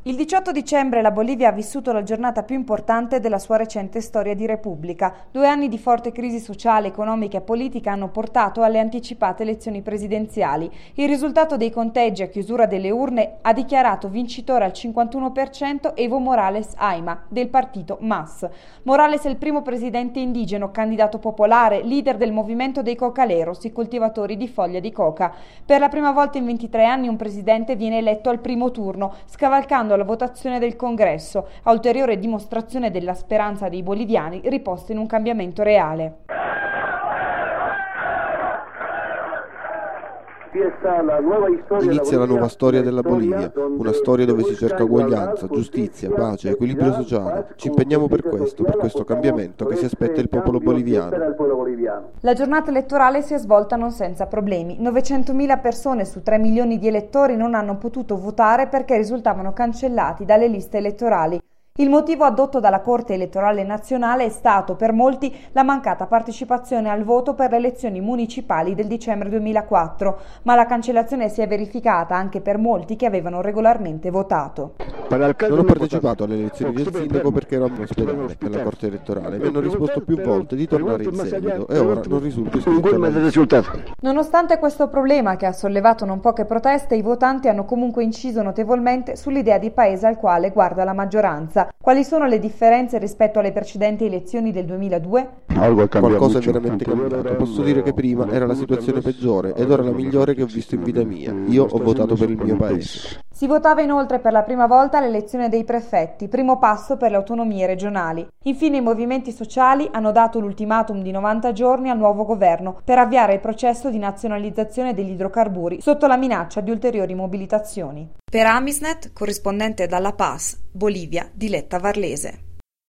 Il 18 dicembre la Bolivia ha vissuto la giornata più importante della sua recente storia di Repubblica. 2 anni di forte crisi sociale, economica e politica hanno portato alle anticipate elezioni presidenziali. Il risultato dei conteggi a chiusura delle urne ha dichiarato vincitore al 51% Evo Morales Ayma, del partito MAS. Morales è il primo presidente indigeno, candidato popolare, leader del movimento dei cocaleros, i coltivatori di foglia di coca. Per la prima volta in 23 anni un presidente viene eletto al primo turno, scavalcando la votazione del Congresso, a ulteriore dimostrazione della speranza dei boliviani riposta in un cambiamento reale. Inizia la nuova storia della Bolivia, una storia dove si cerca uguaglianza, giustizia, pace, equilibrio sociale. Ci impegniamo per questo cambiamento che si aspetta il popolo boliviano. La giornata elettorale si è svolta non senza problemi. 900.000 persone su 3 milioni di elettori non hanno potuto votare perché risultavano cancellati dalle liste elettorali. Il motivo addotto dalla Corte elettorale nazionale è stato per molti la mancata partecipazione al voto per le elezioni municipali del dicembre 2004, ma la cancellazione si è verificata anche per molti che avevano regolarmente votato. Non ho partecipato alle elezioni del sindaco perché ero in ospedale per la Corte elettorale. Mi hanno risposto più volte di tornare in seguito e ora non risulto iscritto alla lista. Nonostante questo problema che ha sollevato non poche proteste, i votanti hanno comunque inciso notevolmente sull'idea di paese al quale guarda la maggioranza. Quali sono le differenze rispetto alle precedenti elezioni del 2002? Qualcosa è veramente cambiato. Posso dire che prima era la situazione peggiore ed ora la migliore che ho visto in vita mia. Io ho votato per il mio paese. Si votava inoltre per la prima volta l'elezione dei prefetti, primo passo per le autonomie regionali. Infine i movimenti sociali hanno dato l'ultimatum di 90 giorni al nuovo governo per avviare il processo di nazionalizzazione degli idrocarburi sotto la minaccia di ulteriori mobilitazioni. Per Amisnet, corrispondente dalla Paz, Bolivia, Diletta Varlese.